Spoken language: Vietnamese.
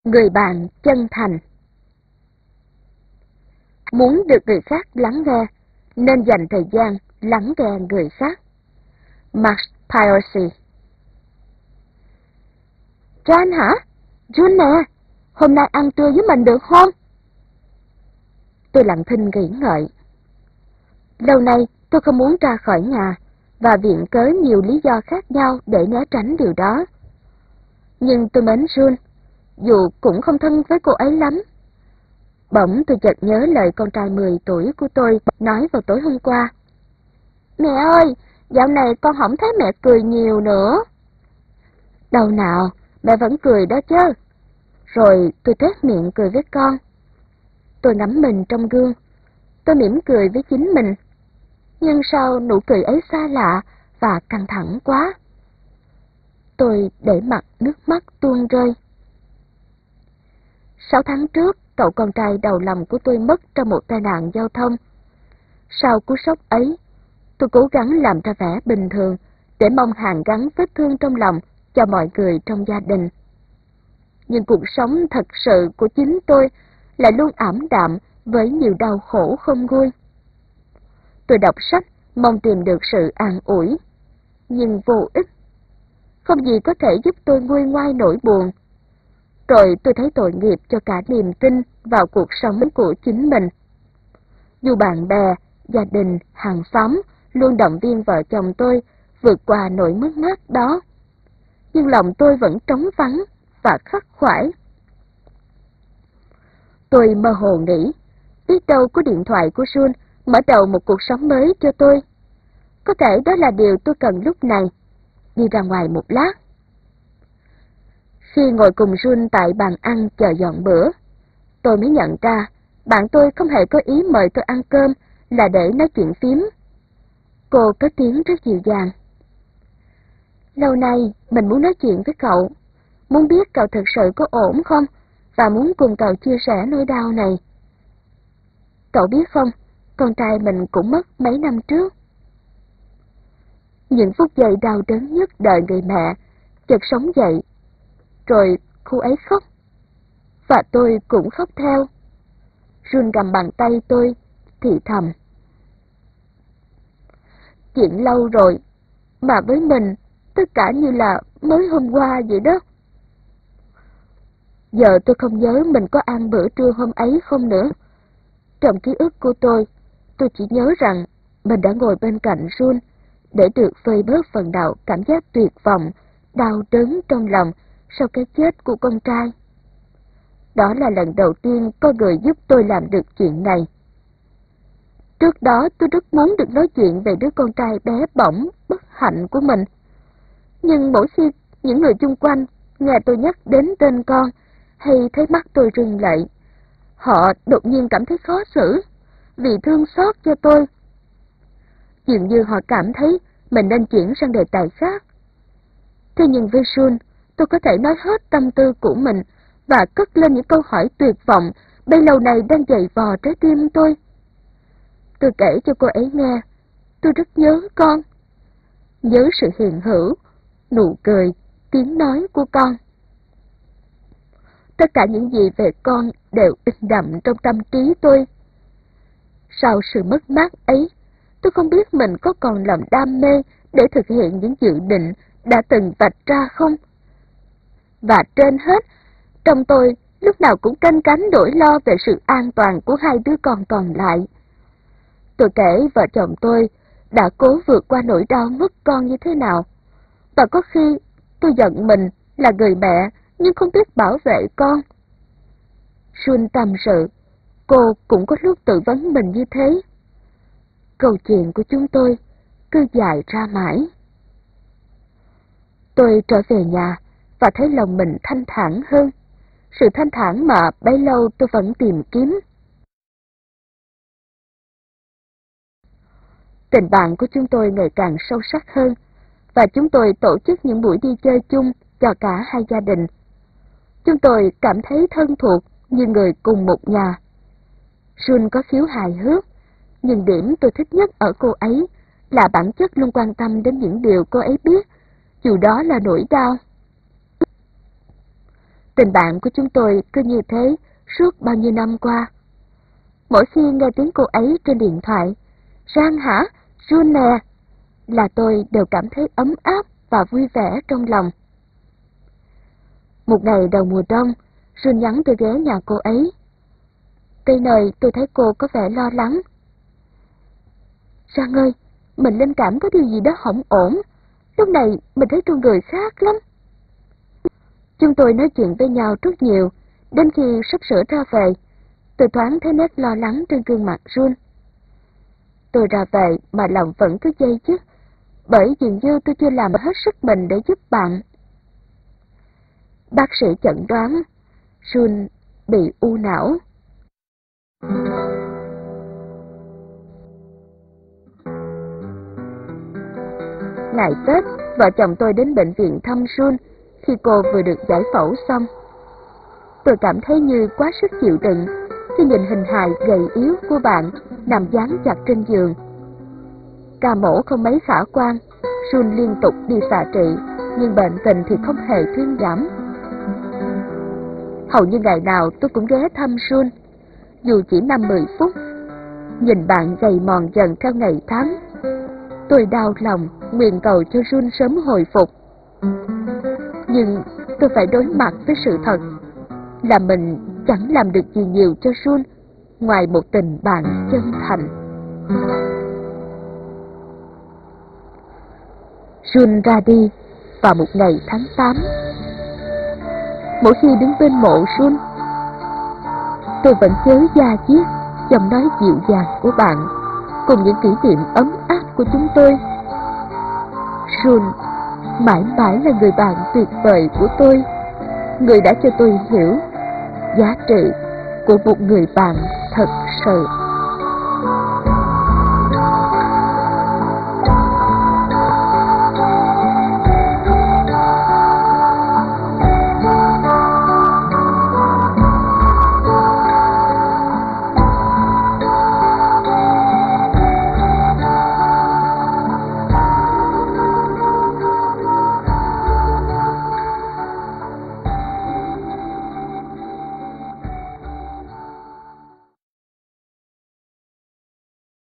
Người bạn chân thành. Muốn được người khác lắng nghe, nên dành thời gian lắng nghe người khác. Max Piracy. John hả? John nè, hôm nay ăn trưa với mình được không? Tôi lặng thinh nghĩ ngợi. Lâu nay tôi không muốn ra khỏi nhà, và viện cớ nhiều lý do khác nhau để né tránh điều đó. Nhưng tôi mến June, dù cũng không thân với cô ấy lắm. Bỗng tôi chợt nhớ lời con trai 10 tuổi của tôi nói vào tối hôm qua. Mẹ ơi, dạo này con không thấy mẹ cười nhiều nữa. Đâu nào, mẹ vẫn cười đó chứ. Rồi tôi tuét miệng cười với con. Tôi ngắm mình trong gương. Tôi mỉm cười với chính mình. Nhưng sao nụ cười ấy xa lạ và căng thẳng quá. Tôi để mặc nước mắt tuôn rơi. 6 tháng trước, cậu con trai đầu lòng của tôi mất trong một tai nạn giao thông. Sau cú sốc ấy, tôi cố gắng làm ra vẻ bình thường để mong hàn gắn vết thương trong lòng cho mọi người trong gia đình. Nhưng cuộc sống thật sự của chính tôi lại luôn ảm đạm với nhiều đau khổ không nguôi. Tôi đọc sách mong tìm được sự an ủi, nhưng vô ích. Không gì có thể giúp tôi nguôi ngoai nỗi buồn. Rồi tôi thấy tội nghiệp cho cả niềm tin vào cuộc sống của chính mình. Dù bạn bè, gia đình, hàng xóm luôn động viên vợ chồng tôi vượt qua nỗi mất mát đó, nhưng lòng tôi vẫn trống vắng và khắc khoải. Tôi mơ hồ nghĩ, biết đâu có điện thoại của June mở đầu một cuộc sống mới cho tôi. Có thể đó là điều tôi cần lúc này. Đi ra ngoài một lát. Khi ngồi cùng June tại bàn ăn chờ dọn bữa, tôi mới nhận ra bạn tôi không hề có ý mời tôi ăn cơm là để nói chuyện phím. Cô có tiếng rất dịu dàng. Lâu nay mình muốn nói chuyện với cậu, muốn biết cậu thực sự có ổn không, và muốn cùng cậu chia sẻ nỗi đau này. Cậu biết không, con trai mình cũng mất mấy năm trước. Những phút giây đau đớn nhất đời người mẹ chợt sống dậy, rồi cô ấy khóc, và tôi cũng khóc theo. June cầm bàn tay tôi, thì thầm. Chuyện lâu rồi, mà với mình, tất cả như là mới hôm qua vậy đó. Giờ tôi không nhớ mình có ăn bữa trưa hôm ấy không nữa. Trong ký ức của tôi chỉ nhớ rằng mình đã ngồi bên cạnh June để được vơi bớt phần nào cảm giác tuyệt vọng, đau đớn trong lòng sau cái chết của con trai. Đó là lần đầu tiên có người giúp tôi làm được chuyện này. Trước đó tôi rất muốn được nói chuyện về đứa con trai bé bỏng, bất hạnh của mình. Nhưng mỗi khi những người chung quanh nghe tôi nhắc đến tên con, hay thấy mắt tôi rưng lệ, họ đột nhiên cảm thấy khó xử, vì thương xót cho tôi. Dường như họ cảm thấy mình nên chuyển sang đề tài khác. Thế nhưng với June, tôi có thể nói hết tâm tư của mình và cất lên những câu hỏi tuyệt vọng bấy lâu nay đang dày vò trái tim tôi. Tôi kể cho cô ấy nghe, tôi rất nhớ con. Nhớ sự hiền hữu, nụ cười, tiếng nói của con. Tất cả những gì về con đều in đậm trong tâm trí tôi. Sau sự mất mát ấy, tôi không biết mình có còn lòng đam mê để thực hiện những dự định đã từng vạch ra không. Và trên hết, trong tôi lúc nào cũng canh cánh nỗi lo về sự an toàn của hai đứa con còn lại. Tôi kể vợ chồng tôi đã cố vượt qua nỗi đau mất con như thế nào. Và có khi tôi giận mình là người mẹ nhưng không biết bảo vệ con. June tâm sự, cô cũng có lúc tự vấn mình như thế. Câu chuyện của chúng tôi cứ dài ra mãi. Tôi trở về nhà và thấy lòng mình thanh thản hơn, sự thanh thản mà bấy lâu tôi vẫn tìm kiếm. Tình bạn của chúng tôi ngày càng sâu sắc hơn, và chúng tôi tổ chức những buổi đi chơi chung cho cả hai gia đình. Chúng tôi cảm thấy thân thuộc như người cùng một nhà. June có khiếu hài hước, nhưng điểm tôi thích nhất ở cô ấy là bản chất luôn quan tâm đến những điều cô ấy biết, dù đó là nỗi đau. Tình bạn của chúng tôi cứ như thế suốt bao nhiêu năm qua. Mỗi khi nghe tiếng cô ấy trên điện thoại, Giang hả? Jun nè, là tôi đều cảm thấy ấm áp và vui vẻ trong lòng. Một ngày đầu mùa đông, Jun nhắn tôi ghé nhà cô ấy. Tới nơi tôi thấy cô có vẻ lo lắng. Giang ơi, mình linh cảm có điều gì đó không ổn. Lúc này mình thấy trong người khác lắm. Chúng tôi nói chuyện với nhau rất nhiều, đến khi sắp sửa ra về, tôi thoáng thấy nét lo lắng trên gương mặt Jun. Tôi ra về mà lòng vẫn cứ dây dứt, bởi dường như tôi chưa làm hết sức mình để giúp bạn. Bác sĩ chẩn đoán Jun bị u não. Ngày Tết, vợ chồng tôi đến bệnh viện thăm Jun khi cô vừa được giải phẫu xong. Tôi cảm thấy như quá sức chịu đựng khi nhìn hình hài gầy yếu của bạn nằm dán chặt trên giường. Ca mổ không mấy khả quan, Jun liên tục đi xạ trị, nhưng bệnh tình thì không hề thuyên giảm. Hầu như ngày nào tôi cũng ghé thăm Jun, dù chỉ 5-10 phút. Nhìn bạn gầy mòn dần theo ngày tháng, tôi đau lòng nguyện cầu cho Jun sớm hồi phục. Nhưng tôi phải đối mặt với sự thật là mình chẳng làm được gì nhiều cho Jun ngoài một tình bạn chân thành. Jun ra đi vào một ngày tháng 8. Mỗi khi đứng bên mộ Jun, tôi vẫn nhớ da diết giọng nói dịu dàng của bạn cùng những kỷ niệm ấm áp của chúng tôi. Jun mãi mãi là người bạn tuyệt vời của tôi, người đã cho tôi hiểu giá trị của một người bạn thật sự.